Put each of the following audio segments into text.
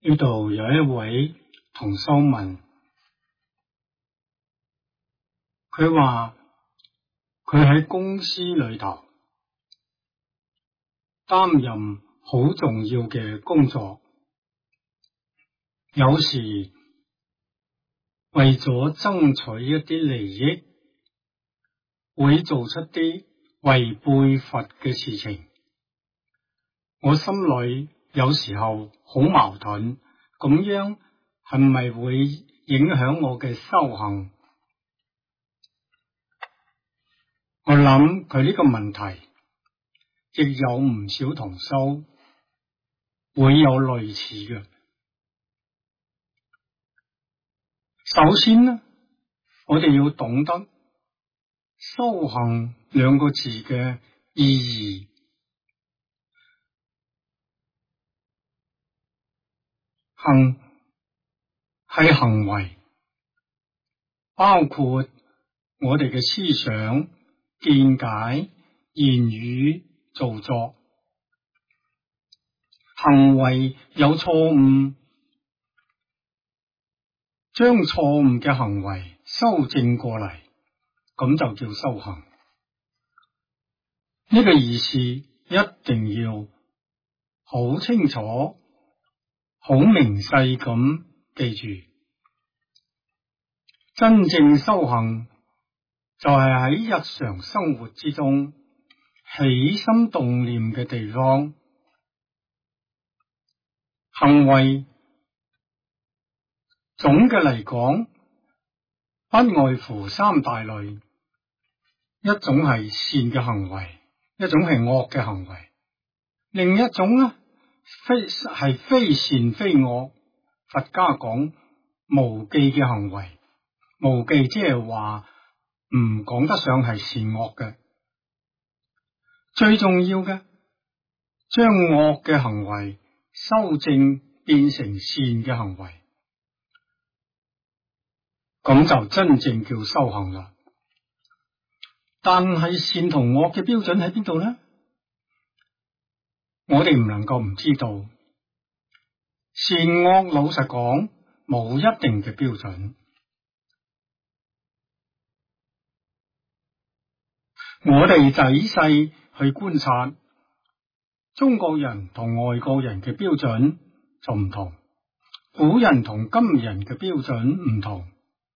呢度有一位同修問，佢話佢喺公司裏頭擔任好重要嘅工作，有時為咗爭取一啲利益，會做出啲違背佛嘅事情。我心裏有時候好矛盾，咁樣係咪會影響我嘅修行？我諗佢呢個問題亦有唔少同修會有類似嘅。首先呢，我哋要懂得修行兩個字嘅意義。行係行為，包括我哋嘅思想、見解、言語、造作。行為有錯誤，將錯誤嘅行為修正過嚟，咁就叫修行。呢個意思一定要好清楚、好明細咁記住。真正修行就係喺日常生活之中起心動念嘅地方。行為總嘅嚟講，不外乎三大類，一種係善嘅行為，一種係惡嘅行為，另一種呢係非善非惡，佛家講無記嘅行為。無記即係話唔講得上係善惡嘅。最重要嘅，將惡嘅行為修正變成善嘅行為，咁就真正叫修行啦。但係善同惡嘅標準喺邊度呢？我哋唔能夠唔知道。善惡老實講冇一定嘅標準。我哋仔細去觀察，中國人同外國人嘅標準就唔同，古人同今人嘅標準唔同，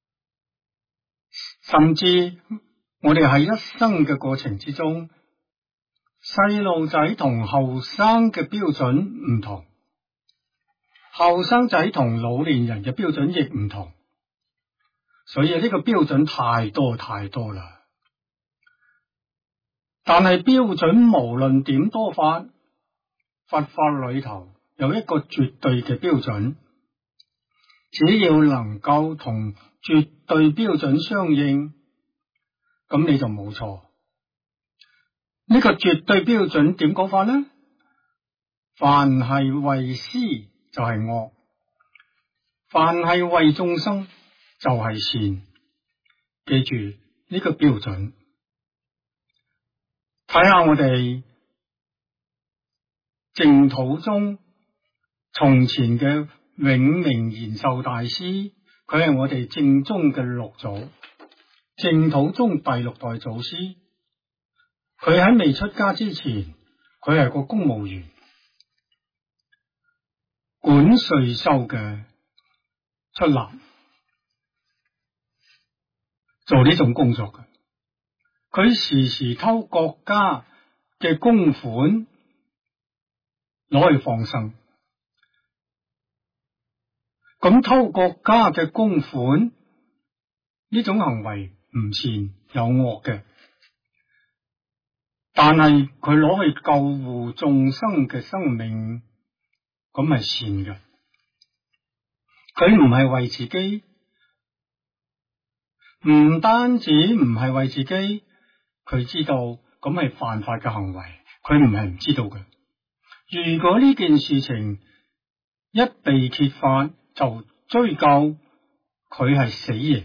甚至我哋喺一生嘅過程之中，細路仔同後生嘅標準唔同，後生仔同老年人嘅標準亦唔同，所以呢個標準太多太多啦。但係標準無論點多法，佛法裏頭有一個絕對嘅標準，只要能夠同絕對標準相應，咁你就冇錯。呢個絕對標準點講法呢？凡係為師就係惡，凡係為眾生就係善。記住呢個標準。睇下我哋淨土宗從前嘅永明延壽大師，佢係我哋正宗嘅六祖，淨土宗第六代祖師。佢喺未出家之前，佢係個公務員，管稅收嘅出納，做呢種工作嘅。佢時時偷國家嘅公款攞去放生，咁偷國家嘅公款呢種行為唔善有惡嘅，但係佢攞去救護眾生嘅生命，咁係善嘅。佢唔係為自己，唔單止唔係為自己。佢知道咁係犯法嘅行為，佢唔係唔知道嘅。如果呢件事情一被揭發，就追究佢係死刑。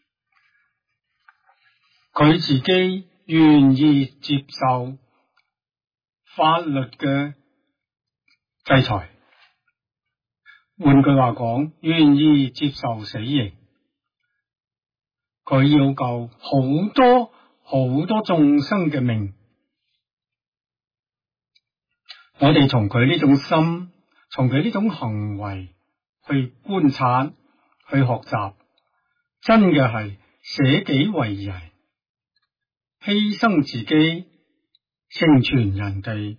佢自己願意接受法律嘅制裁， 換句話講，願意接受死刑，佢要救好多好多眾生嘅命。我哋從佢呢種心，從佢呢種行為去觀察，去學習，真嘅係捨己為人，犧牲自己，成全人哋。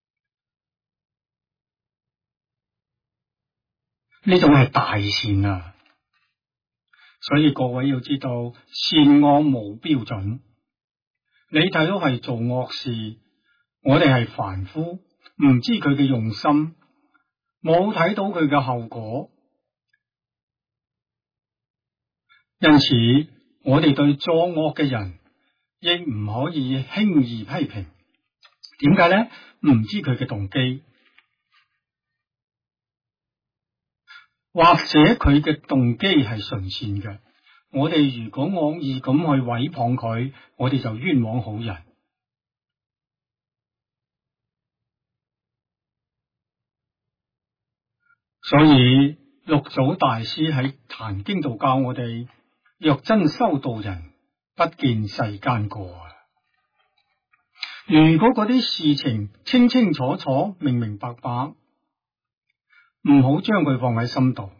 呢種係大善啊！所以各位要知道，善惡無標準。你睇到係做惡事，我哋係凡夫，唔知佢嘅用心，冇睇到佢嘅後果，因此我哋對作惡嘅人亦唔可以輕易批評。點解呢？唔知佢嘅動機，或者佢嘅動機係純善嘅。我哋如果惡意咁去毀謗佢，我哋就冤枉好人。所以六祖大師喺《壇經》度教我哋：若真修道人，不見世間過啊！如果嗰啲事情清清楚楚、明明白白，唔好將佢放喺心度。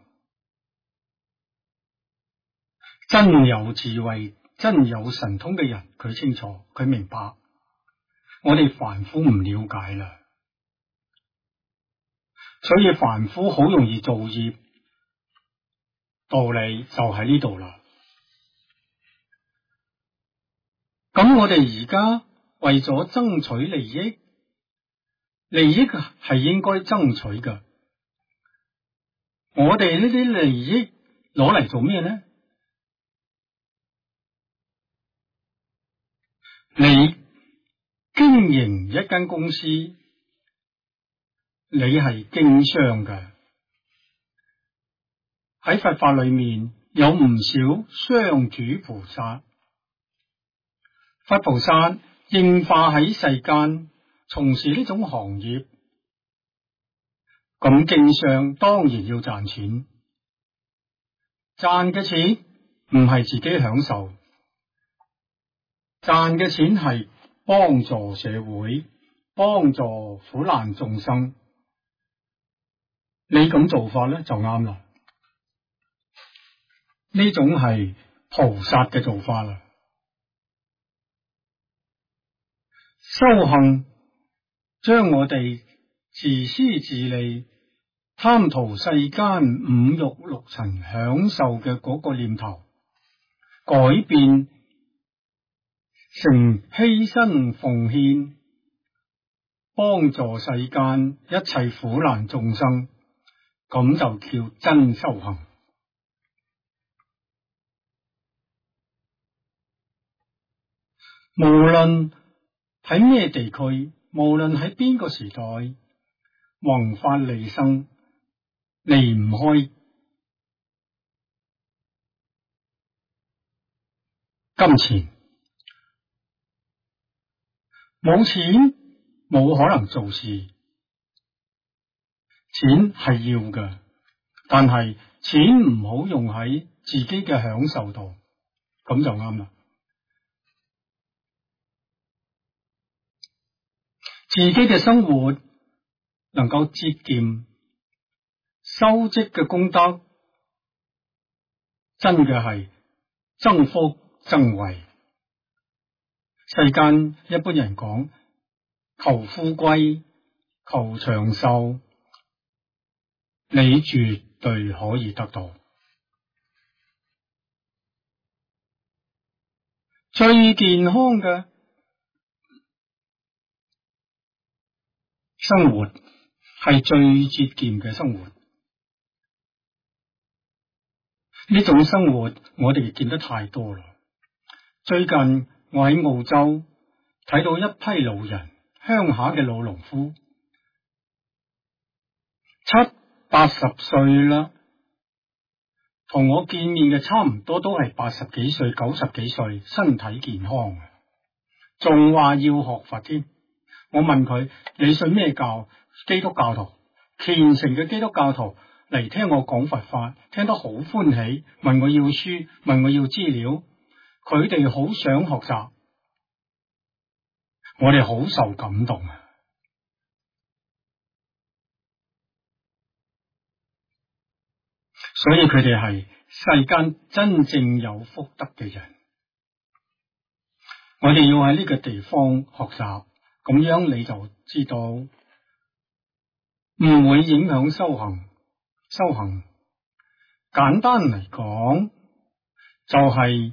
真有智慧、真有神通嘅人，佢清楚，佢明白。我哋凡夫唔了解啦。所以凡夫好容易造業，道理就喺呢度啦。咁我哋而家為咗爭取利益，利益係應該爭取嘅。我哋呢啲利益攞嚟做咩呢？你經營一間公司，你係經商嘅。喺佛法裏面有唔少商主菩薩，佛菩薩應化喺世間，從事呢種行業，咁經商當然要賺錢，賺嘅錢唔係自己享受，賺嘅錢係幫助社會，幫助苦難眾生。你咁做法咧就啱啦，呢種係菩薩嘅做法啦。修行將我哋自私自利、貪圖世間五欲六塵享受嘅嗰個念頭，改變成犧牲奉獻，幫助世間一切苦難眾生，咁就叫真修行。無論喺咩地區，無論喺邊個時代，宏法利生離唔開金錢。冇錢冇可能做事，錢係要嘅，但係錢唔好用喺自己嘅享受度，咁就啱啦。自己嘅生活能夠節儉，修積嘅功德，真嘅係增福增慧。世間一般人講求富貴、求長壽，你絕對可以得到。最健康嘅生活係最節儉嘅生活。呢種生活我哋見得太多啦。最近我喺澳洲睇到一批老人，鄉下嘅老農夫，70-80歲啦，同我見面嘅差唔多都係80幾歲、90幾歲，身體健康，仲話要學佛添。我問佢：你信咩教？基督教徒，虔誠嘅基督教徒， 嚟聽我講佛法，聽得好歡喜，問我要書，問我要資料，佢哋好想學習，我哋好受感動啊！所以佢哋係世間真正有福德嘅人，我哋要喺呢個地方學習，咁樣你就知道唔會影響修行。修行簡單嚟講，就係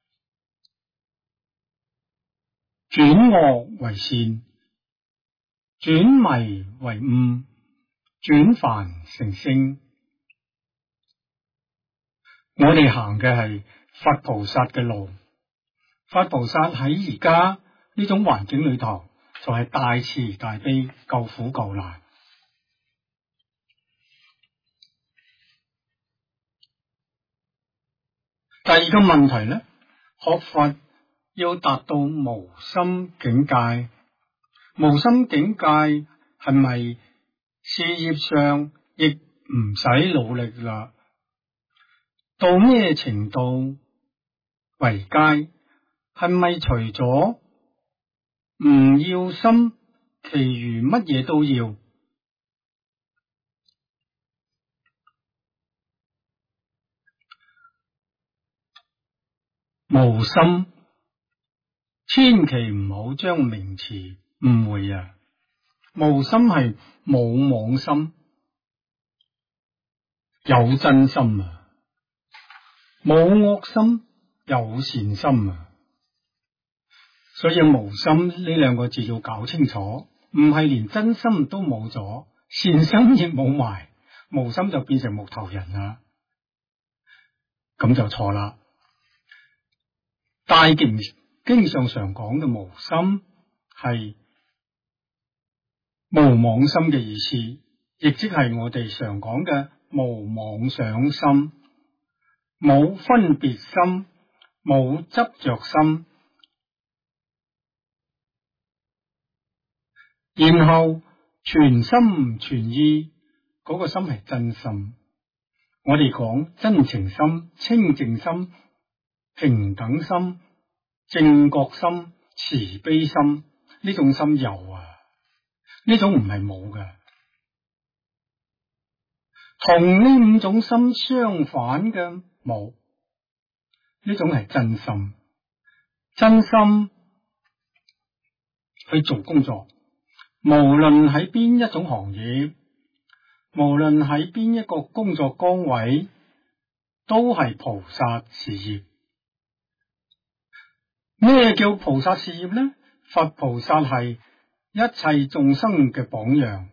轉惡為善，轉迷為悟，轉凡成聖。我哋行嘅係佛菩薩嘅路，佛菩薩喺而家呢種環境裏頭，就係大慈大悲，救苦救難。第二個問題呢，學佛要達到無心境界，無心境界係咪事業上亦唔使努力啦？到咩程度為佳？係咪除咗唔要心，其餘乜嘢都要？無心，千祈唔好將名詞誤會啊！無心係冇妄心，有真心啊！冇惡心，有善心啊！所以無心呢兩個字要搞清楚，唔係連真心都冇咗，善心亦冇埋，無心就變成木頭人啦，咁就錯啦。大經上常講嘅無心係無妄心嘅意思，亦即係我哋常講嘅無妄想心，冇分別心，冇執着心，然後全心全意，嗰個心係真心。我哋講真情心、清淨心、平等心、正覺心、慈悲心，呢種心有啊，呢種唔係冇嘅。同呢五種心相反嘅冇，呢種係真心。真心去做工作，無論喺邊一種行業，無論喺邊一個工作崗位，都係菩薩事業。咩叫菩薩事業呢？佛菩薩係一切眾生嘅榜樣。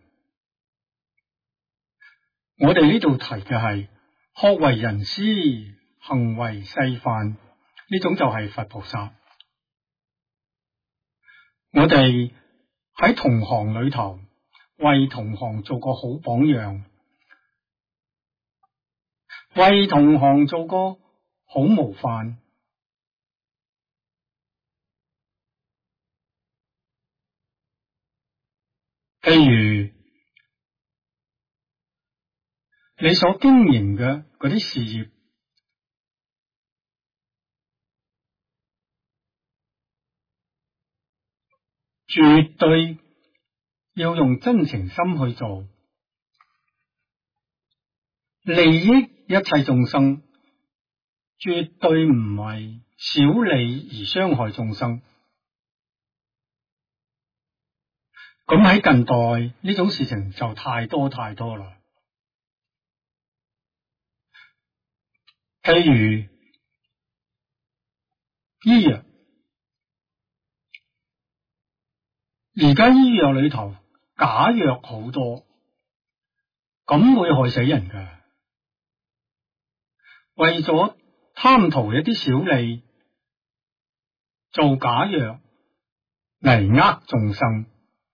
我哋呢度提嘅係學為人師，行為示範，呢種就係佛菩薩。我哋喺同行裏頭為同行做個好榜樣，為同行做個好模範。譬如你所經營嘅嗰啲事業，絕對要用真情心去做，利益一切眾生，絕對唔係小利而傷害眾生。咁喺近代呢種事情就太多太多啦。譬如醫藥，而家醫藥裏頭假藥好多，咁會害死人㗎。為咗貪圖一啲小利，做假藥嚟呃眾生。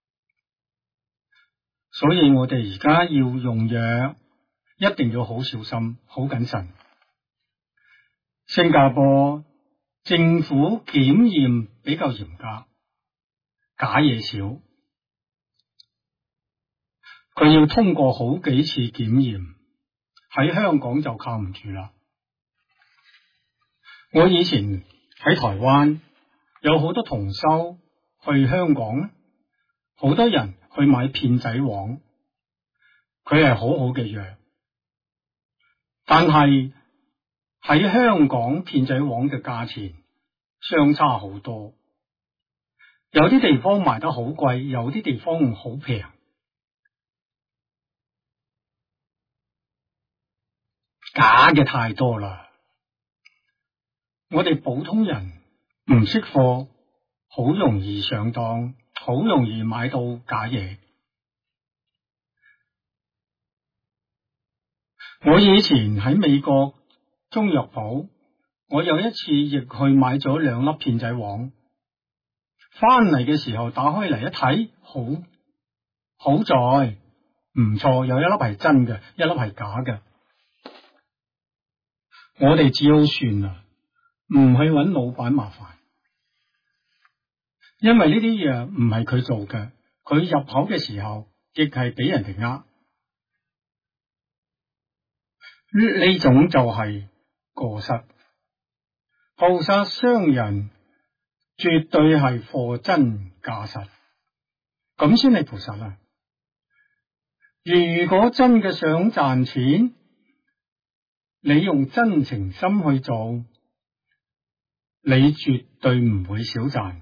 所以我哋而家要用藥，一定要好小心、好謹慎。新加坡政府檢驗比較嚴格，假嘢少，佢要通過好幾次檢驗， 喺香港就靠唔住啦。我以前喺台灣有好多同修去香港，好多人去買片仔癀，佢係好好嘅藥，但係喺香港片仔癀嘅價錢相差好多，有啲地方賣得好貴，有啲地方好平。假嘅太多啦，我哋普通人唔識貨，好容易上當，好容易買到假嘢。我以前喺美國中藥鋪，我有一次亦去買咗2粒片仔癀，翻嚟嘅時候打開嚟一睇，好在唔錯，有一粒係真嘅，一粒係假嘅。我哋只好算啦，唔去揾老闆麻煩，因為呢啲藥唔係佢做嘅，佢入口嘅時候亦係俾人哋呃。呢種就係過失。菩薩商人絕對係貨真價實，咁先係菩薩啊！如果真嘅想賺錢，你用真情心去做，你絕對唔會少賺。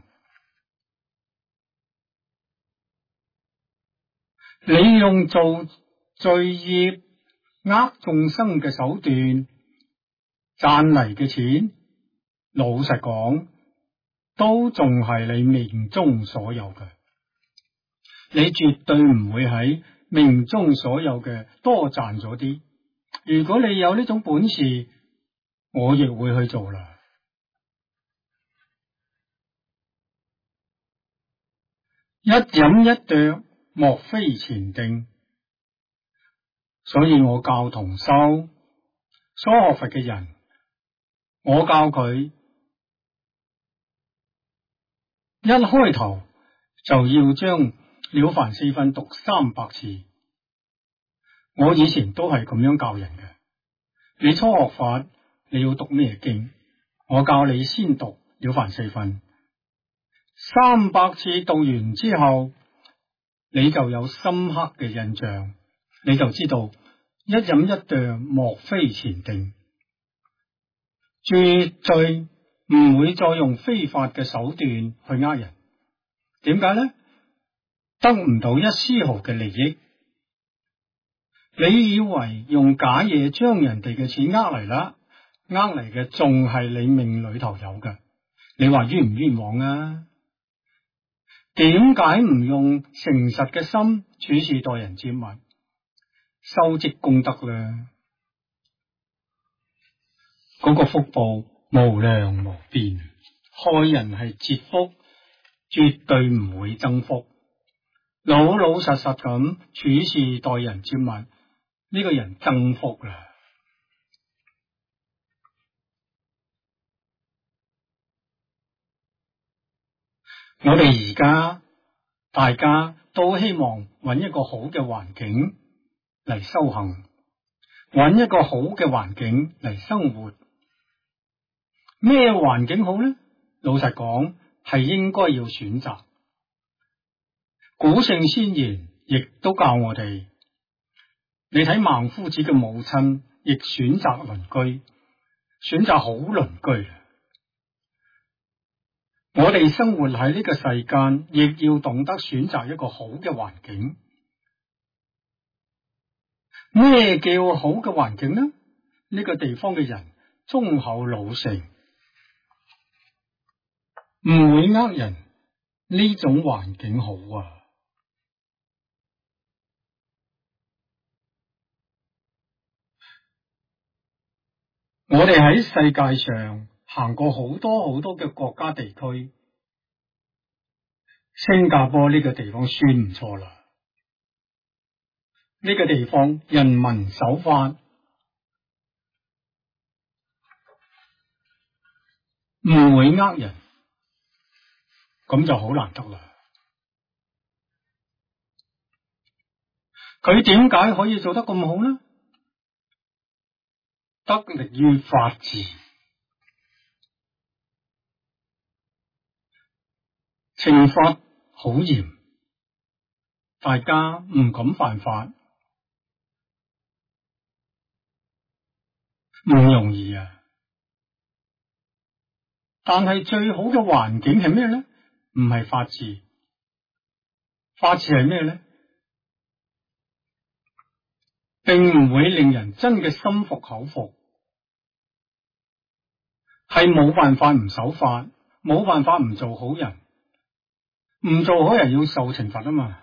你用做罪業呃眾生嘅手段賺嚟嘅錢，老實講都仲係你命中所有嘅，你絕對唔會喺命中所有嘅多賺咗啲。如果你有呢種本事，我亦會去做啦。一飲一啄，莫非前定。所以我教同修初學佛嘅人，我教佢一開頭就要將了凡四訓讀300次。我以前都係咁樣教人嘅。你初學法，你要讀咩經？我教你先讀了凡四訓，300次讀完之後，你就有深刻嘅印象，你就知道一飲一啄莫非前定，絕對唔會再用非法嘅手段去呃人。點解呢？得唔到一絲毫嘅利益。你以為用假嘢將人哋嘅錢呃嚟啦，呃嚟嘅仲係你命裏頭有嘅，你話冤唔冤枉啊？點解唔用誠實嘅心處事待人接物，收積功德咧？嗰個福報無量無邊，害人係折福，絕對唔會增福。老老實實咁處事待人接物，呢個人增福啦。我哋而家大家都希望揾一個好嘅環境嚟修行，揾一個好嘅環境嚟生活。咩環境好呢？老實講，係應該要選擇。古聖先賢亦都教我哋，你睇孟夫子嘅母親亦選擇鄰居，選擇好鄰居。我哋生活喺呢個世間，亦要懂得選擇一個好嘅環境。咩叫好嘅環境呢？呢個地方嘅人忠厚老實，唔會呃人，呢種環境好啊！我哋喺世界上行過好多好多嘅國家地區，新加坡呢個地方算唔錯啦。呢個地方人民守法，唔會呃人，咁就好難得啦。佢點解可以做得咁好呢？ 得力於法治。懲罰好嚴，大家唔敢犯法，唔容易啊！但係最好嘅環境係咩咧？唔係法治，法治係咩咧？並唔會令人真嘅心服口服，係冇辦法唔守法，冇辦法唔做好人，唔做好人要受懲罰啊嘛。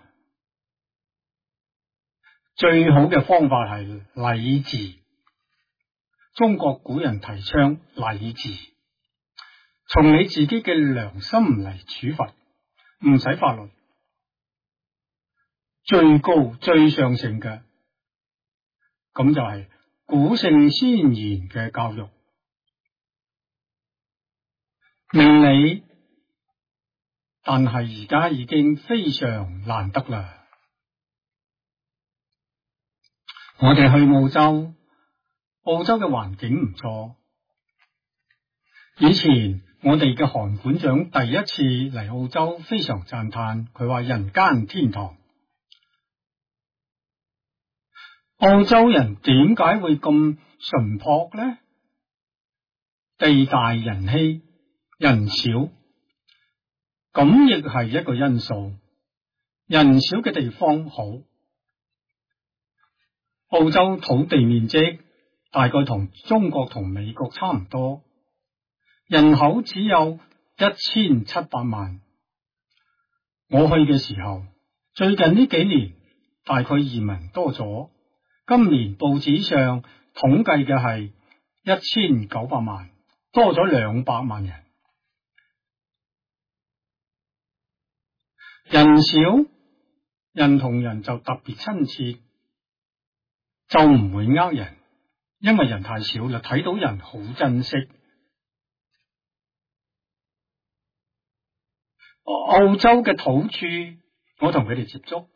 最好嘅方法係禮治，中國古人提倡禮治，從你自己嘅良心嚟處罰，唔使法律，最高最上乘嘅，咁就係古聖先賢嘅教育。明理，但係而家已經非常難得啦。我哋去澳洲，澳洲嘅環境唔錯。以前我哋嘅韓館長第一次嚟澳洲，非常讚嘆，佢話人間天堂。澳洲人點解會咁淳樸呢？地大人稀，人少，咁亦係一個因素。人少嘅地方好。澳洲土地面積大概同中國同美國差唔多，人口只有1700萬。我去嘅時候，最近呢幾年大概移民多咗，今年報紙上統計嘅係1900萬，多咗200萬人。人少，人同人就特別親切，就唔會呃人，因為人太少啦，睇到人好珍惜。澳洲嘅土著，我同佢哋接觸，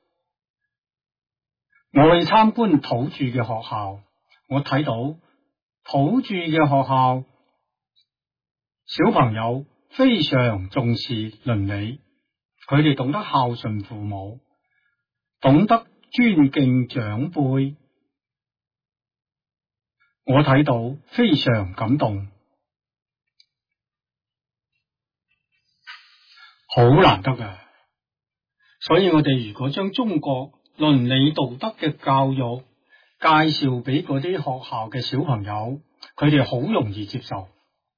我去參觀土著嘅學校，我睇到土著嘅學校小朋友非常重視倫理，佢哋懂得孝順父母，懂得尊敬長輩。我睇到非常感動，好難得㗎。所以我哋如果將中國倫理道德嘅教育介紹俾嗰啲學校嘅小朋友，佢哋好容易接受，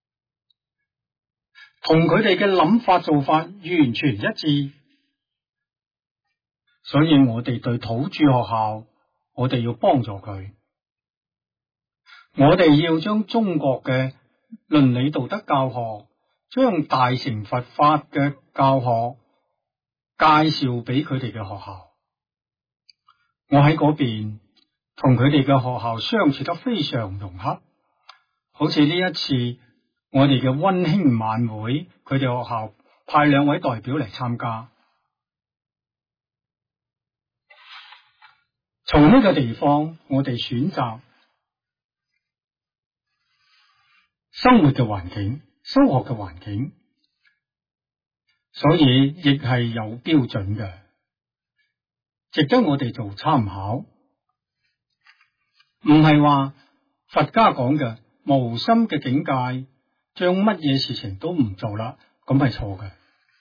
同佢哋嘅諗法做法完全一致。所以我哋對土著學校，我哋要幫助佢。我哋要將中國嘅倫理道德教學，將大乘佛法嘅教學介紹俾佢哋嘅學校。我喺嗰邊同佢哋嘅學校相處得非常融洽，好似呢一次我哋嘅溫馨晚會，佢哋學校派2位代表嚟參加。從呢個地方，我哋選擇生活嘅環境、修學嘅環境，所以亦係有標準嘅，值得我哋做參考。唔係話佛家講嘅無心嘅境界，將乜嘢事情都唔做啦，咁係錯嘅。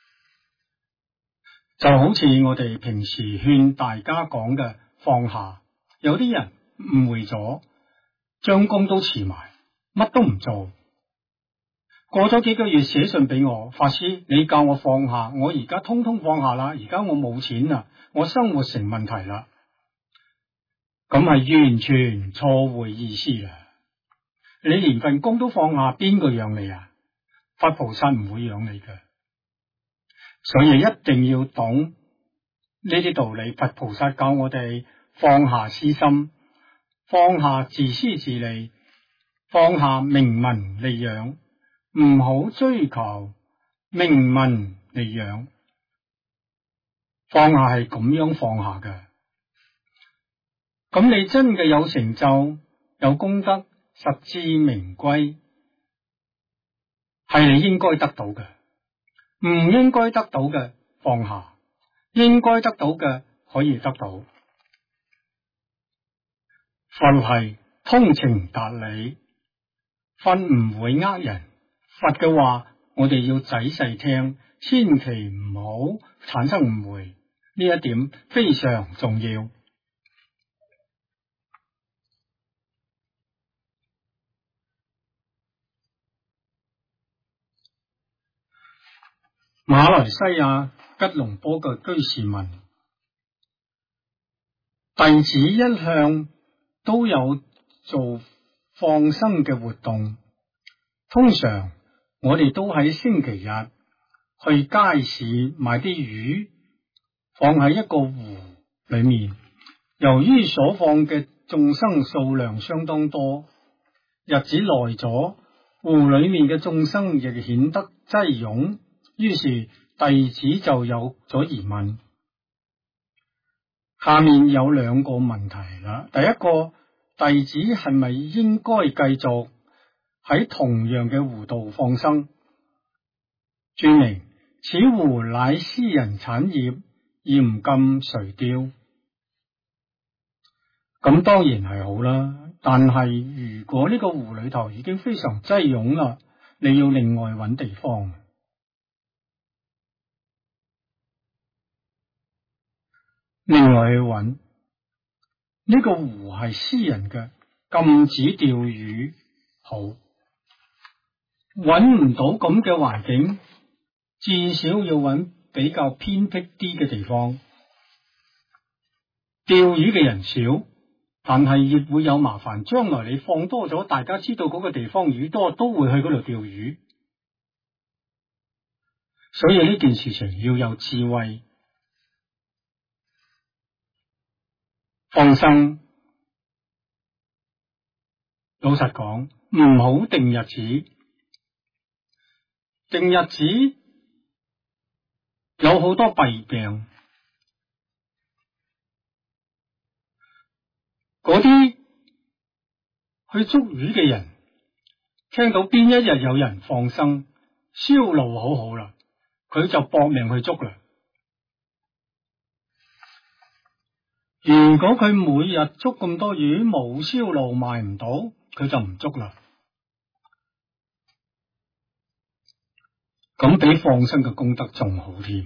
就好似我哋平時勸大家講嘅放下，有啲人誤會咗，將功都辭埋，乜都唔做。過咗幾個月寫信俾我，法師你教我放下，我而家通通放下啦，而家我冇錢啦，我生活成問題啦，咁係完全錯會意思啦。你連份工都放下，邊個養你啊？佛菩薩唔會養你嘅，所以一定要懂呢啲道理。佛菩薩教我哋放下私心，放下自私自利，放下名聞利養，唔好追求名聞利養。放下係咁樣放下嘅，咁你真嘅有成就、有功德， 實至名歸，係你應該得到嘅，唔應該得到嘅放下，應該得到嘅可以得到。佛係通情達理，佛唔會呃人。佛嘅話我哋要仔細聽，千祈唔好產生誤會，呢一點非常重要。馬來西亞吉隆坡嘅居士問：弟子一向都有做放生嘅活動，通常我哋都喺星期日去街市買啲魚，放喺一個湖裏面。由於所放嘅眾生數量相當多，日子耐咗，湖裏面嘅眾生亦顯得擠擁，於是弟子就有咗疑問。下面有兩個問題啦。第一個，弟子係咪應該繼續喺同樣嘅湖度放生？注明此湖乃私人產業，嚴禁垂釣。咁當然係好啦，但係如果呢個湖裏頭已經非常擠擁啦，你要另外揾地方。另外去揾呢個湖係私人嘅，禁止釣魚。好，揾唔到咁嘅環境，至少要揾比較偏僻啲嘅地方。釣魚嘅人少，但係亦會有麻煩。將來你放多咗，大家知道嗰個地方魚多，都會去嗰度釣魚。所以呢件事情要有智慧。放生，老實講，唔好定日子。定日子有好多弊病，嗰啲去捉魚嘅人聽到邊一日有人放生，銷路好好啦，佢就搏命去捉啦。如果佢每日捉咁多魚，冇銷路賣唔到，佢就唔捉啦。咁比放生嘅功德仲好添。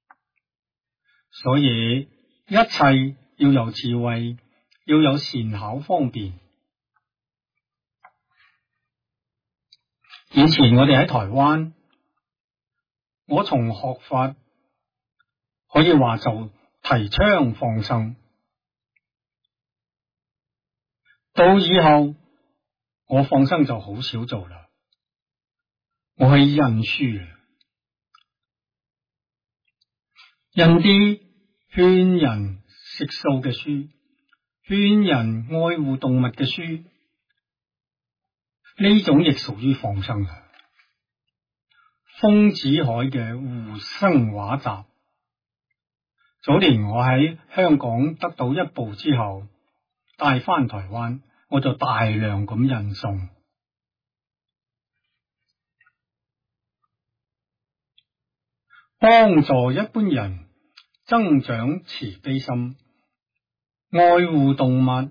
所以一切要有智慧，要有善巧方便。以前我哋喺台灣，我從學法可以話就提倡放生。到以後我放生就好少做啦，我去印書，印啲勸人食素嘅書，勸人愛護動物嘅書，呢種亦屬於放生嘅。豐子愷嘅《護生畫集》，早年我喺香港得到一部之後，帶翻台灣，我就大量咁印送。幫助一般人增長慈悲心，愛護動物，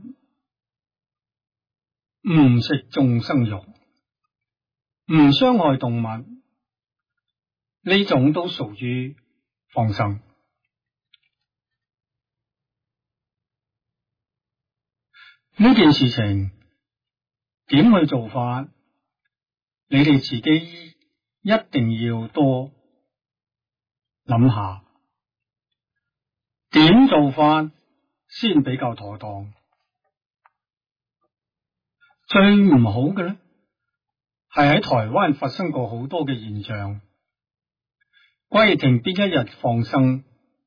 唔食眾生肉，唔傷害動物，呢種都屬於放生。呢件事情點去做法？你哋自己一定要多諗下，點做法先比較妥當。最唔好嘅咧，係喺台灣發生過好多嘅現象，規定邊一日放生，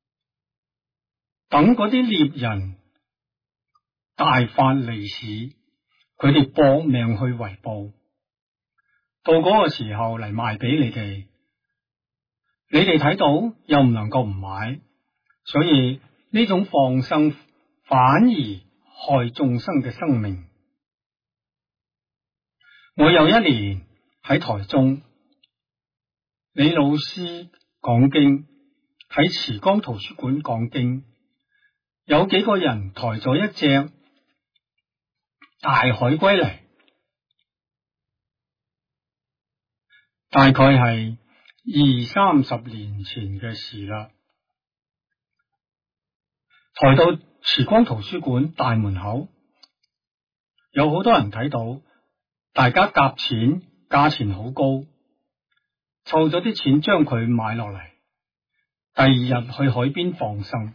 等嗰啲獵人大發利市，佢哋搏命去圍捕，到嗰個時候嚟賣俾你哋，你哋睇到又唔能夠唔買，所以呢種放生反而害眾生嘅生命。 我有一年喺台中，李老師講經，喺慈江圖書館講經，有幾個人抬咗一隻大海龜嚟，大概係20-30年前嘅事啦。抬到慈光圖書館大門口，有好多人睇到，大家夾錢，價錢好高，湊咗啲錢將佢買落嚟，第二日去海邊放生。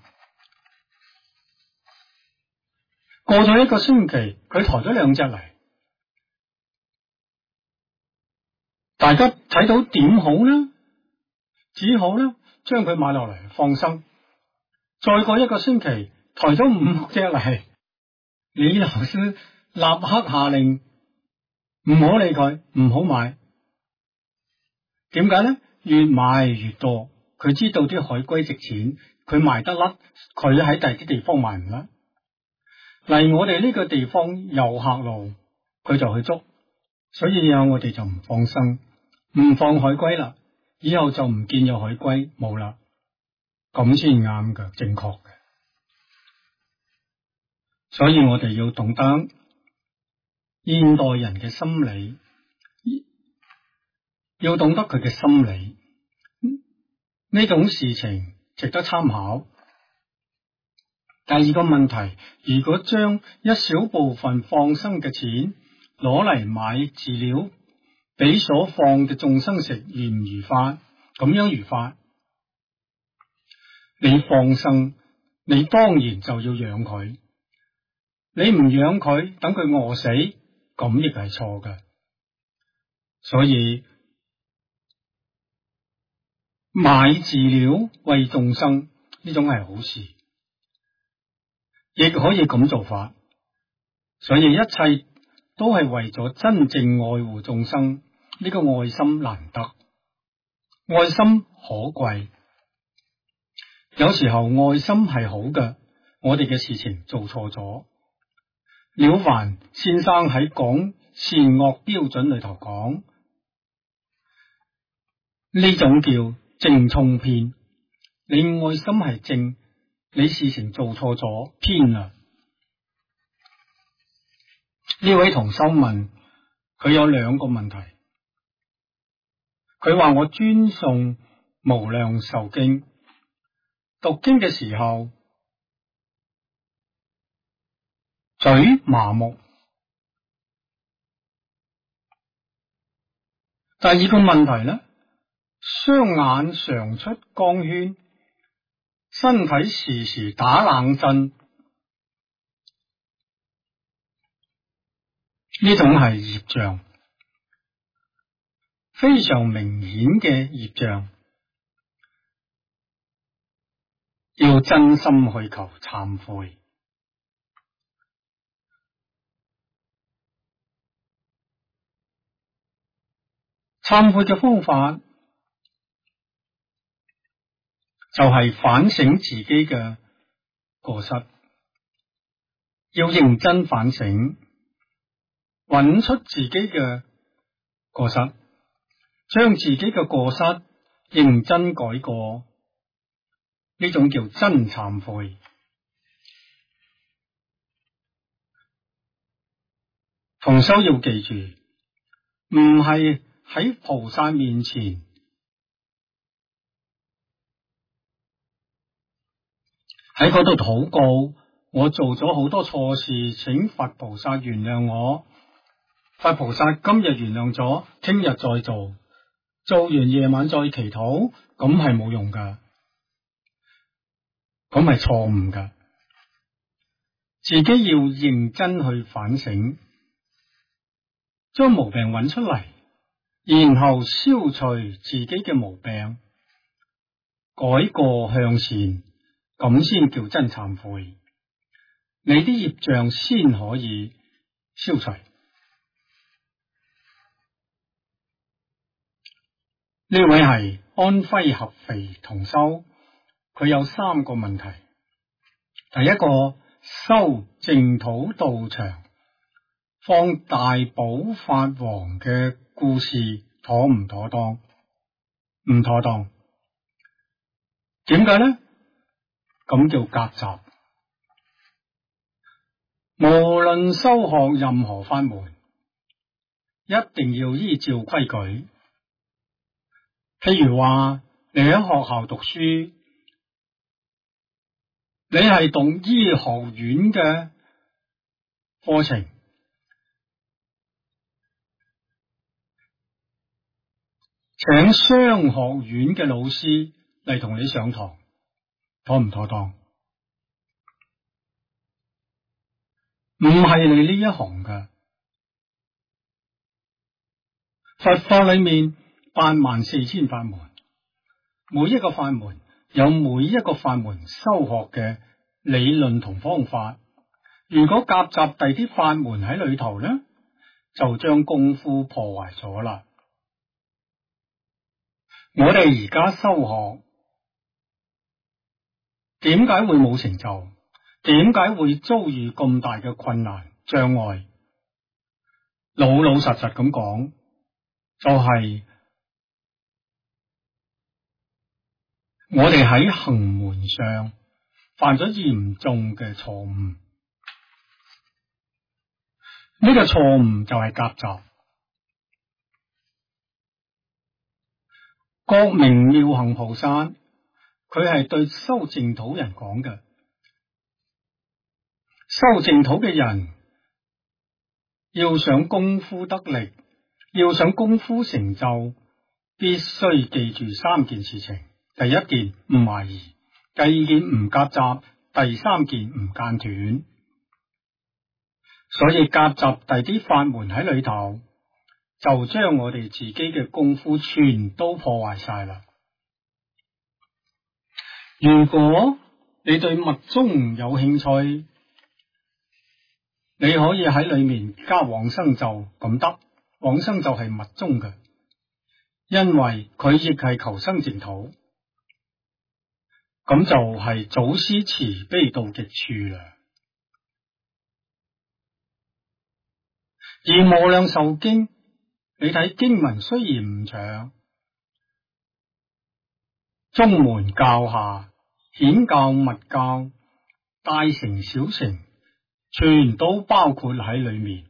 過咗一個星期，佢抬咗2隻嚟，大家睇到點好呢？只好呢將佢買落嚟放生。再過一個星期，抬咗5隻嚟，李老師立刻下令唔好理佢，唔好買。點解呢？越買越多，佢知道啲海龜值錢，佢賣得甩，佢喺第啲地方賣唔甩。嚟我哋呢個地方有客路，佢就去捉，所以以後我哋就唔放生，唔放海龜啦，以後就唔見有海龜，冇啦，咁先啱嘅，正確嘅。所以我哋要懂得現代人嘅心理，要懂得佢嘅心理，呢種事情值得參考。第二個問題，如果將一小部分放生嘅錢攞嚟買飼料俾所放嘅眾生食，愉唔愉快？咁樣愉快。你放生，你當然就要養佢，你唔養佢，等佢餓死，咁亦係錯嘅。所以買飼料為眾生呢種係好事，亦可以咁做法。所以一切都係為咗真正愛護眾生，呢個愛心難得，愛心可貴。有時候愛心係好嘅，我哋嘅事情做錯咗。了凡先生喺講善惡標準裏頭講，呢種叫正衝偏。你愛心係正，你事情做錯咗，偏啦。呢位同修問，佢有2個問題。佢話我專誦無量壽經，讀經嘅時候嘴麻木。第二個問題呢，雙眼常出光圈，身體時時打冷震，呢種係業障，非常明顯嘅業障，要真心去求懺悔。懺悔嘅方法就係反省自己嘅過失，要認真反省，揾出自己嘅過失，將自己嘅過失認真改過，呢種叫真懺悔。同修要記住，唔係喺菩薩面前喺嗰度禱告，我做咗好多錯事，請佛菩薩原諒我。佛菩薩今日原諒咗，聽日再做，做完夜晚再祈禱，咁係冇用噶，咁係錯誤噶。自己要認真去反省，將毛病揾出嚟，然後消除自己嘅毛病，改過向善，咁先叫真懺悔。你啲業障先可以消除。呢位係安徽合肥同修，佢有3個問題。第一個，修淨土道場， 放大寶法王嘅故事妥唔妥當？唔妥當。點解呢？咁叫夾雜。無論修學任何法門，一定要依照規矩。譬如話你喺學校讀書，你係讀醫學院嘅課程，請商學院嘅老師嚟同你上堂，妥唔妥當？唔係你呢一行㗎。佛法裏面84000法門，每一個法門有每一個法門修學嘅理論同方法。如果夾雜第啲法門喺裏頭呢，就將功夫破壞咗啦。我哋而家修學，點解會冇成就？點解會遭遇咁大嘅困難障礙？老老實實咁講，就係我哋喺行門上犯咗嚴重嘅錯誤。呢個錯誤就係夾雜。覺明妙行菩薩，佢係對修淨土人講嘅。修淨土嘅人要想功夫得力，要想功夫成就，必須記住3件事情。第一件唔懷疑，第二件唔夾雜，第三件唔間斷。所以夾雜第啲法門喺裏頭，就將我哋自己嘅功夫全都破壞晒啦。如果你對密宗有興趣，你可以喺裏面加往生咒咁得。往生咒係密宗嘅，因為佢亦係求生淨土，咁就係祖師慈悲到極處啦。而無量壽經，你睇經文雖然唔長，宗門教下、顯教密教、大乘小乘，全都包括喺裏面。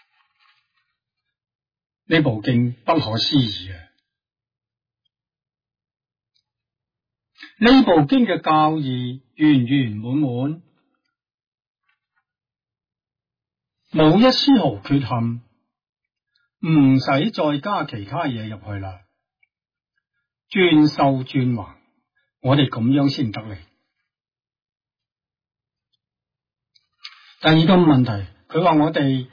呢部經不可思議啊！呢部經嘅教義圓圓滿滿，冇一絲毫缺陷，唔使再加其他嘢入去啦。專修專弘，我哋咁樣先得嚟。第二個問題，佢話我哋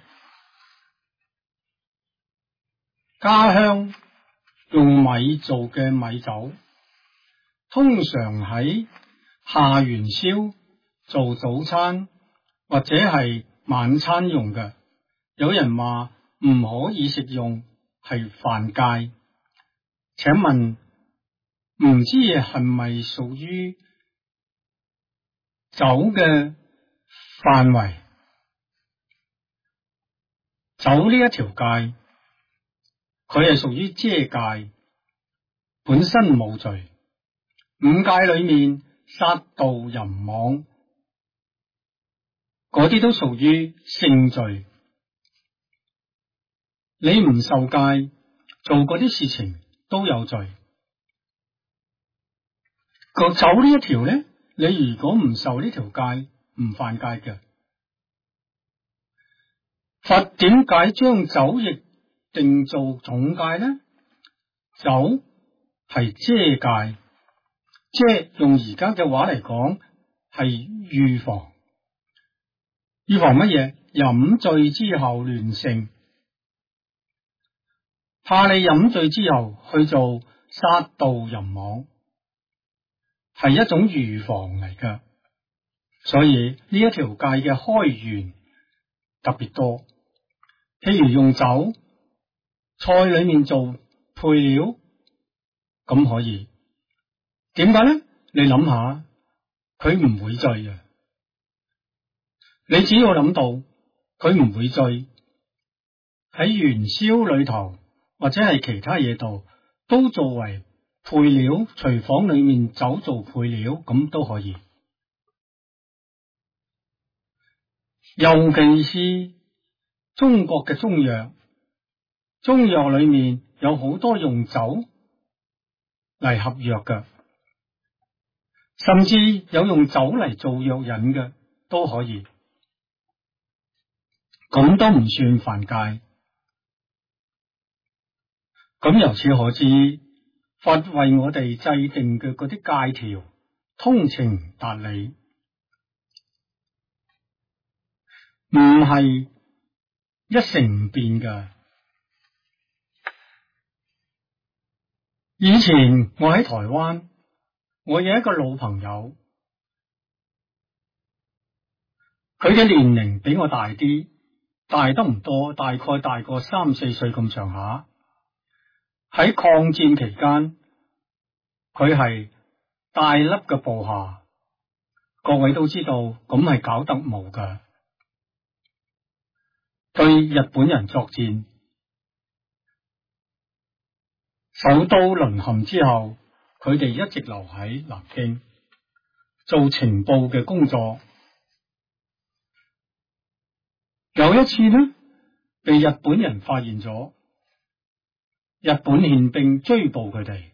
家鄉用米做嘅米酒，通常喺下元宵做早餐或者係晚餐用嘅。有人話唔可以食用，係犯戒。請問唔知係咪屬於酒嘅範圍？酒呢一條戒，佢係屬於遮戒，本身冇罪。5戒裏面殺盜淫妄嗰啲都屬於性罪。你唔受戒，做嗰啲事情都有罪。個酒呢一條呢，你如果唔受呢條戒，唔犯戒嘅。佛點解將酒亦定做重戒呢？酒係遮戒，遮用而家嘅話嚟講係預防。預防乜嘢？飲醉之後亂性，怕你飲醉之後去做殺盜淫妄，係一種預防嚟㗎。所以呢一條戒嘅開源特別多。譬如用酒菜裏面做配料，咁可以。點解呢？你諗下，佢唔會醉啊！你只要諗到佢唔會醉， 喺元宵裏頭或者係其他嘢度都作為配料，廚房裏面酒做配料咁都可以。尤其是中國嘅中藥，中藥裏面有好多用酒嚟合藥嘅，甚至有用酒嚟做藥引嘅都可以，咁都唔算犯戒。咁由此可知，佛為我哋制定嘅嗰啲戒條通情達理，唔係一成唔變嘅。以前我喺台灣，我有一個老朋友，佢嘅年齡比我大啲，大得唔多，大概大過3-4歲咁上下。喺抗戰期間，佢係大粒嘅部下，各位都知道，咁係搞特務㗎，對日本人作戰。首都淪陷之後，佢哋一直留喺南京做情報嘅工作。有一次呢，被日本人發現咗，日本憲兵追捕佢哋。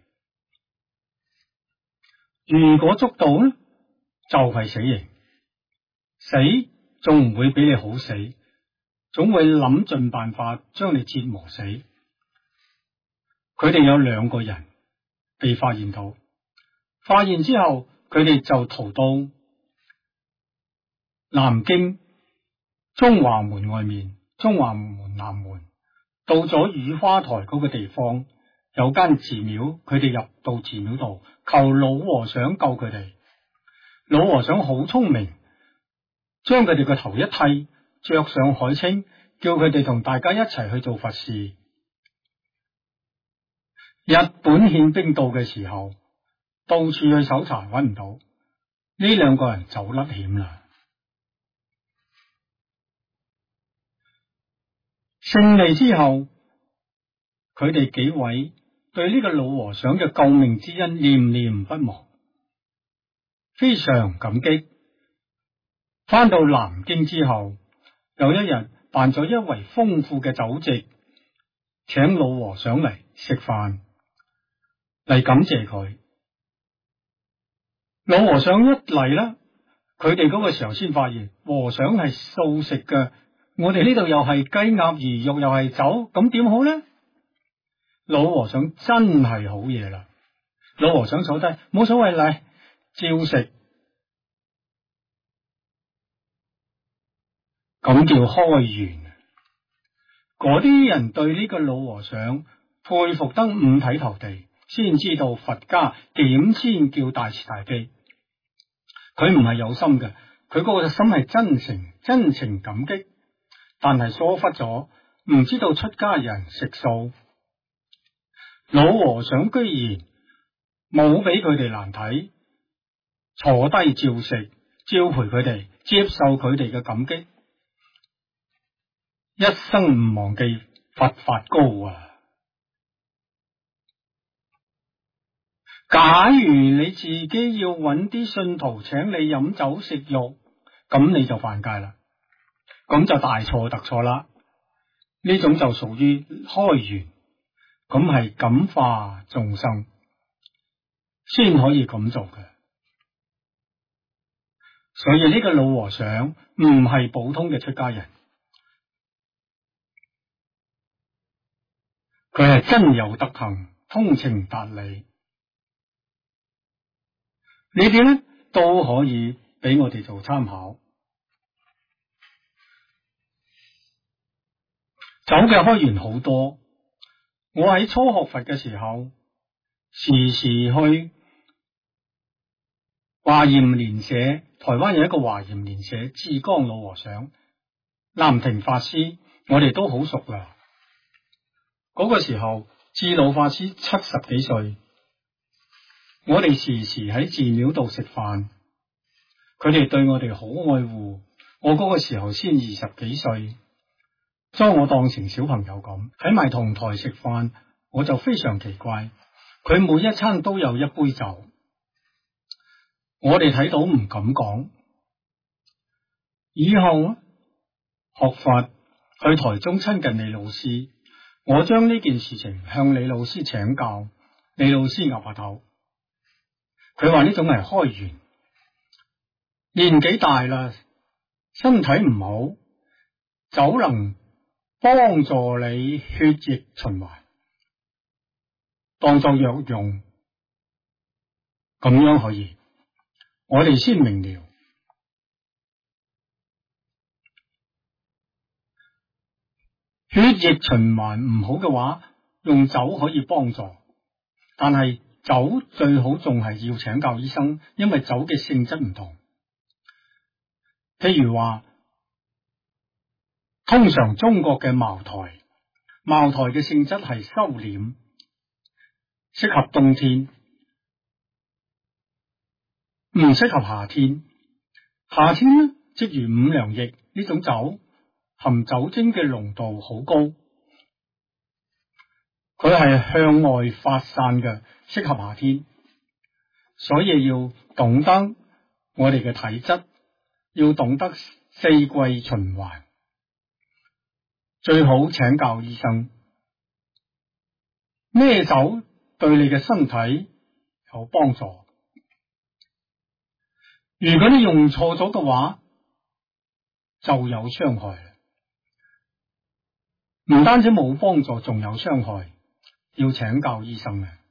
如果捉到呢，就係死刑，死仲唔會俾你好死，總會諗盡辦法將你折磨死。佢哋有2個人被發現到，發現之後佢哋就逃到南京中華門外面，中華門南門，到咗雨花台嗰個地方有間寺廟，佢哋入到寺廟度求老和尚救佢哋。老和尚好聰明，將佢哋個頭一剃，着上海青，叫佢哋同大家一齊去做佛事。日本憲兵到嘅時候，到處去搜查，揾唔到，呢2個人走甩險啦。勝利之後，佢哋幾位對呢個老和尚嘅救命之恩念念不忘，非常感激。翻到南京之後，有一日辦咗一圍豐富嘅酒席，請老和尚嚟食飯，嚟感謝佢。老和尚一嚟啦，佢哋嗰個時候先發現和尚係素食嘅，我哋呢度又係雞鴨魚肉又係酒，咁點好呢？老和尚真係好嘢啦！老和尚坐低，冇所謂，嚟照食，咁叫開緣。嗰啲人對呢個老和尚佩服得五體投地，先知道佛家點先叫大慈大悲。佢唔係有心嘅，佢嗰個心係真情感激，但係疏忽咗，唔知道出家人食素。老和尚居然冇俾佢哋難睇，坐低照食，照陪佢哋，接受佢哋嘅感激，一生唔忘記佛法高啊！假如你自己要揾啲信徒請你飲酒食肉，咁你就犯戒啦，咁就大錯特錯啦。呢種就屬於開緣，咁係感化眾生先可以咁做嘅。所以呢個老和尚唔係普通嘅出家人，佢係真有德行，通情達理。呢啲咧都可以俾我哋做參考。酒嘅開緣好多，我喺初學佛嘅時候，時時去華嚴蓮社，台灣有一個華嚴蓮社，志光老和尚、南庭法師，我哋都好熟啦。嗰個時候，智老法師70幾歲。我哋時時喺寺廟度食飯，佢哋對我哋好愛護。我嗰個時候先20幾歲， 將我當成小朋友咁，喺埋同台食飯，我就非常奇怪，佢每一餐都有一杯酒，我哋睇到唔敢講。以後學法去台中親近李老師，我將呢件事情向李老師請教，李老師岌下頭，佢話呢種係開源，年紀大啦，身體唔好，酒能幫助你血液循環，當作藥用，咁樣可以。我哋先明了，血液循環唔好嘅話，用酒可以幫助，但係酒最好仲係要請教醫生，因為酒嘅性質唔同。譬如話，通常中國嘅茅台嘅性質係收斂，適合冬天，唔適合夏天。夏天呢，即如五糧液呢種酒，含酒精嘅濃度好高，佢係向外發散嘅，適合夏天。所以要懂得我哋嘅體質，要懂得四季循環，最好請教醫生，咩酒對你嘅身體有幫助。如果你用錯咗嘅話，就有傷害。唔單止冇幫助，仲有傷害，要請教醫生嘅。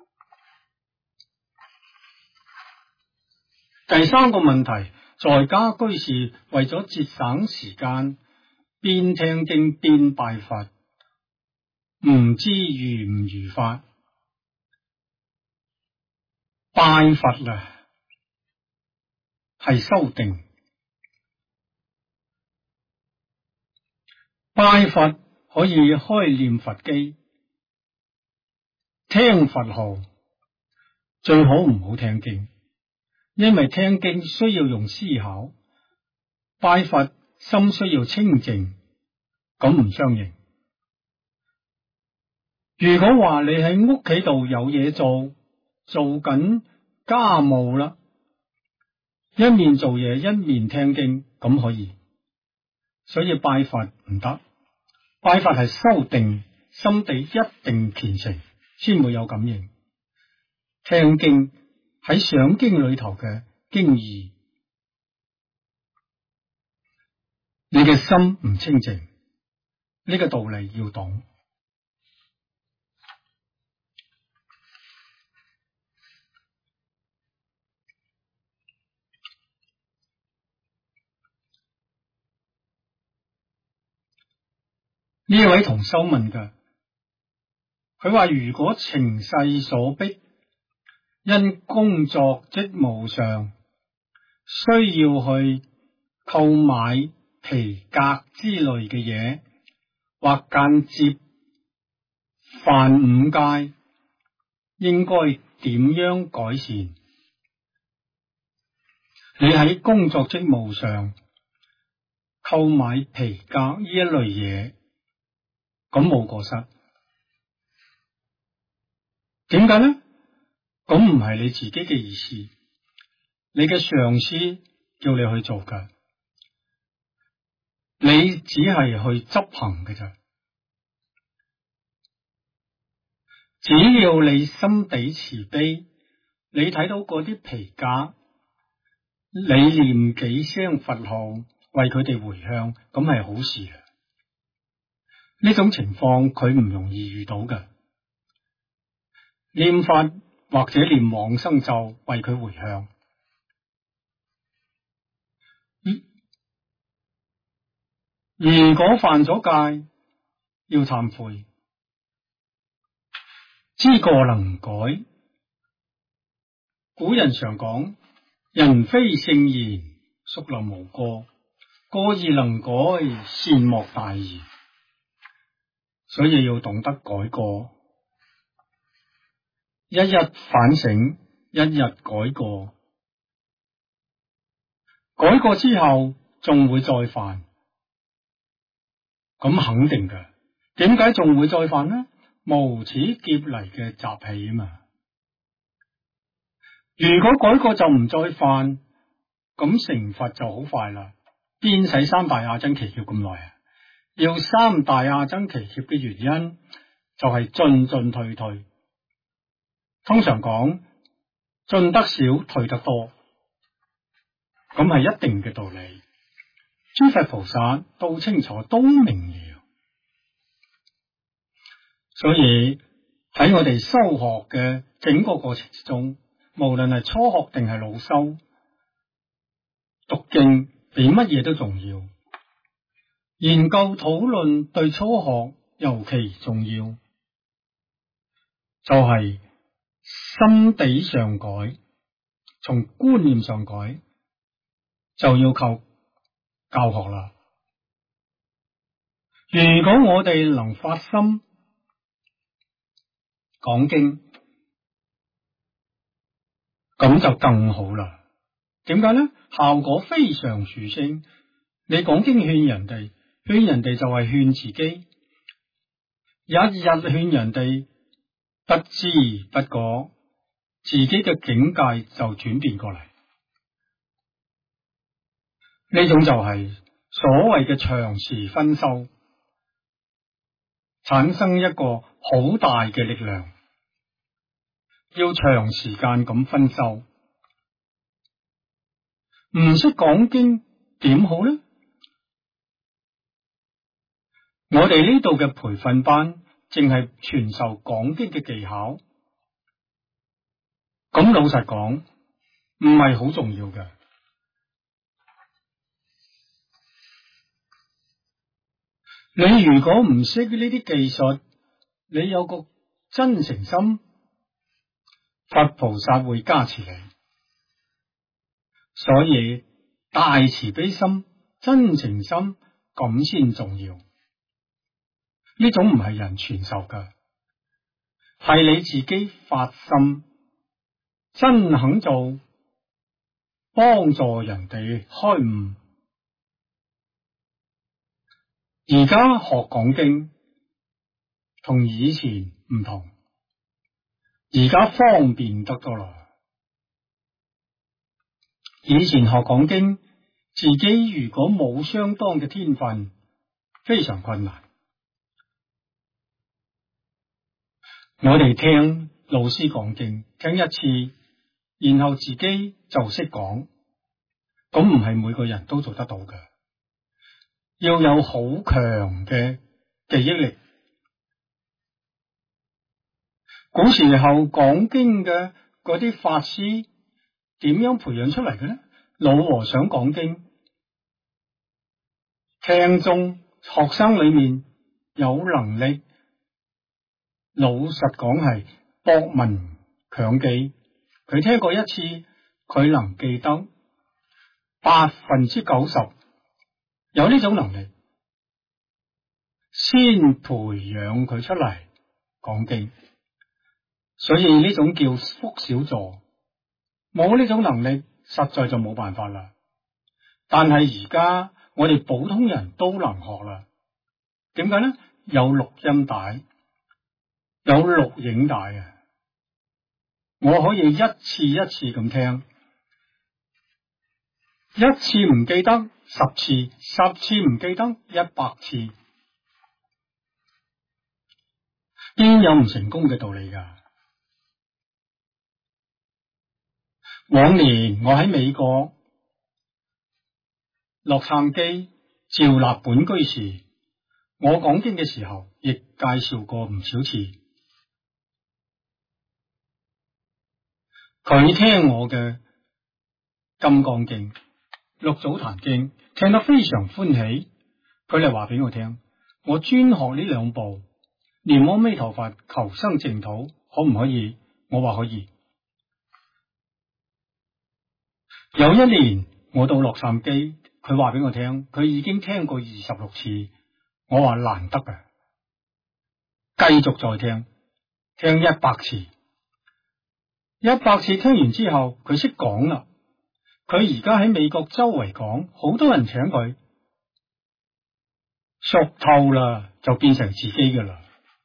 第三個問題，在家居士為咗節省時間，邊聽經邊拜佛，唔知如唔如法？拜佛啊，係修定。拜佛可以開念佛機，聽佛號最好唔好聽經，因為聽經需要用思考，拜佛心需要清靜，咁唔相應。如果話你喺屋企度有嘢做緊家務啦，一面做嘢一面聽經，咁可以。所以拜佛唔得，拜佛係修定，心地一定虔誠，先會有感應。聽經喺上經裏頭嘅經義，你嘅心唔清淨，呢個道理要懂。呢位同修問嘅，佢話如果情勢所逼，因工作職務上需要去購買皮革之類嘅嘢，或間接犯五戒，應該點樣改善？你喺工作職務上購買皮革呢一類嘢，咁冇過失。點解呢？咁唔係你自己嘅意思，你嘅上司叫你去做㗎，你只係去執行嘅咋。只要你心地慈悲，你睇到嗰啲皮革，你念幾聲佛號，為佢哋回向，咁係好事啊！呢種情況佢唔容易遇到嘅，念法或者念往生咒為佢回向。如果犯咗戒，要懺悔，知過能改。古人常講，人非聖賢，孰能無過？過而能改，善莫大焉。所以要懂得改過，一日反省，一日改過。改過之後仲會再犯， 咁肯定嘅。點解仲會再犯呢？無始劫嚟嘅習氣啊嘛。如果改過就唔再犯，咁成佛就好快啦。邊使三大阿僧祇劫咁耐啊？要三大阿僧祇劫嘅原因就係進退退。通常講進得少，退得多，咁係一定嘅道理。諸佛菩薩都清楚，都明了。所以喺我哋修學嘅整個過程之中，無論係初學定係老修，讀經比乜嘢都重要。研究討論對初學尤其重要，就係心底上改，從觀念上改，就要靠教學啦。如果我哋能發心講經，咁就更好啦。點解呢？效果非常殊勝。你講經勸人哋就係勸自己，日日勸人哋，不知不覺自己嘅境界就轉變過嚟。呢種就係所謂嘅長時分修，產生一個好大嘅力量。要長時間咁分修，唔識講經點好呢？我哋呢度嘅培訓班淨係傳授講經嘅技巧，咁老實講唔係好重要嘅。你如果唔識呢啲技術，你有個真誠心，佛菩薩會加持你。所以大慈悲心、真誠心咁先重要。呢種唔係人傳授㗎，係你自己發心，真肯做，幫助人哋開悟。而家學講經同以前唔同，而家方便得多啦。以前學講經，自己如果冇相當嘅天分，非常困難。我哋聽老師講經，聽一次，然後自己就識講，咁唔係每個人都做得到嘅，要有好強嘅記憶力。古時候講經嘅嗰啲法師點樣培養出嚟嘅呢？老和尚講經，聽眾學生裏面有能力，老實講係博聞強記。佢聽過一次，佢能記得90%，有呢種能力，先培養佢出嚟講經。所以呢種叫福小助，冇呢種能力，實在就冇辦法啦。但係而家我哋普通人都能學啦。點解呢？有錄音帶，有錄影帶啊！我可以一次一次咁聽，一次唔記得10次，10次唔記得100次，邊有唔成功嘅道理㗎？往年我喺美國洛杉磯趙立本居士，我講經嘅時候亦介紹過唔少次。佢聽我嘅金剛經、六祖壇經，聽得非常歡喜。佢嚟話俾我聽，我專學呢2部，念阿彌陀佛求生淨土，可唔可以？我話可以。有一年我到洛杉磯，佢話俾我聽，佢已經聽過26次。我話難得啊，繼續再聽，聽100次。100次聽完之後，佢識講啦。佢而家喺美國周圍講，好多人請佢。 熟透啦，就變成自己嘅啦。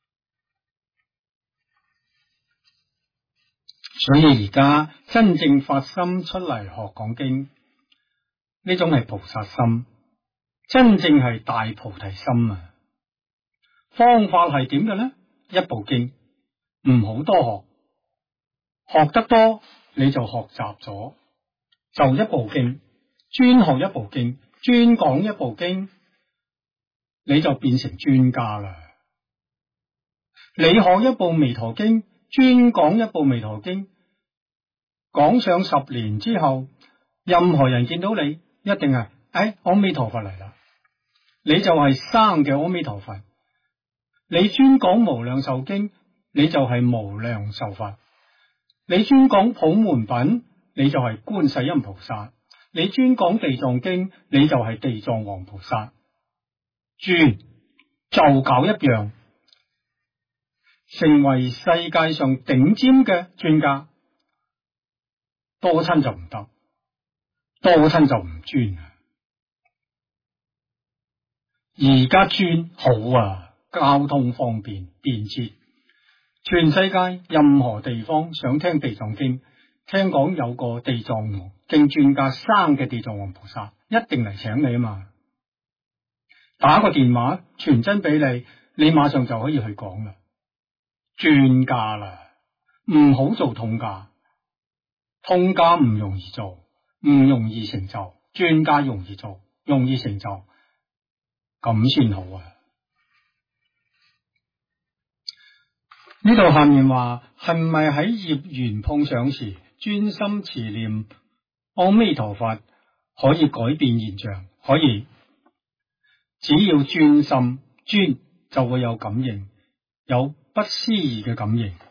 所以而家真正發心出嚟學講經，呢種係菩薩心，真正係大菩提心啊！方法係點嘅呢？一部經，唔好多學，學得多你就學習咗，就一部經，專學一部經，專講一部經，你就變成專家啦。你學一部彌陀經，專講一部彌陀經，講上10年之後，任何人見到你，一定係阿彌陀佛嚟啦，你就係生嘅阿彌陀佛。你專講無量壽經，你就係無量壽佛；你專講普門品，你就係觀世音菩薩；你專講地藏經，你就係地藏王菩薩。專就搞一樣，成為世界上頂尖嘅專家。多親就唔得，多親就唔專啊！而家專好啊，交通方便便捷，全世界任何地方想聽地藏經，聽講有個地藏王經專家生嘅地藏王菩薩，一定嚟請你啊嘛！打個電話傳真俾你，你馬上就可以去講啦。專家啦，唔好做通家。通家唔容易做，唔容易成就，專家容易做，容易成就，咁先好啊！呢度下面話，係咪喺業緣碰上時，專心持念阿彌陀佛可以改變現象？可以，只要專心專就會有感應，有不思議嘅感應。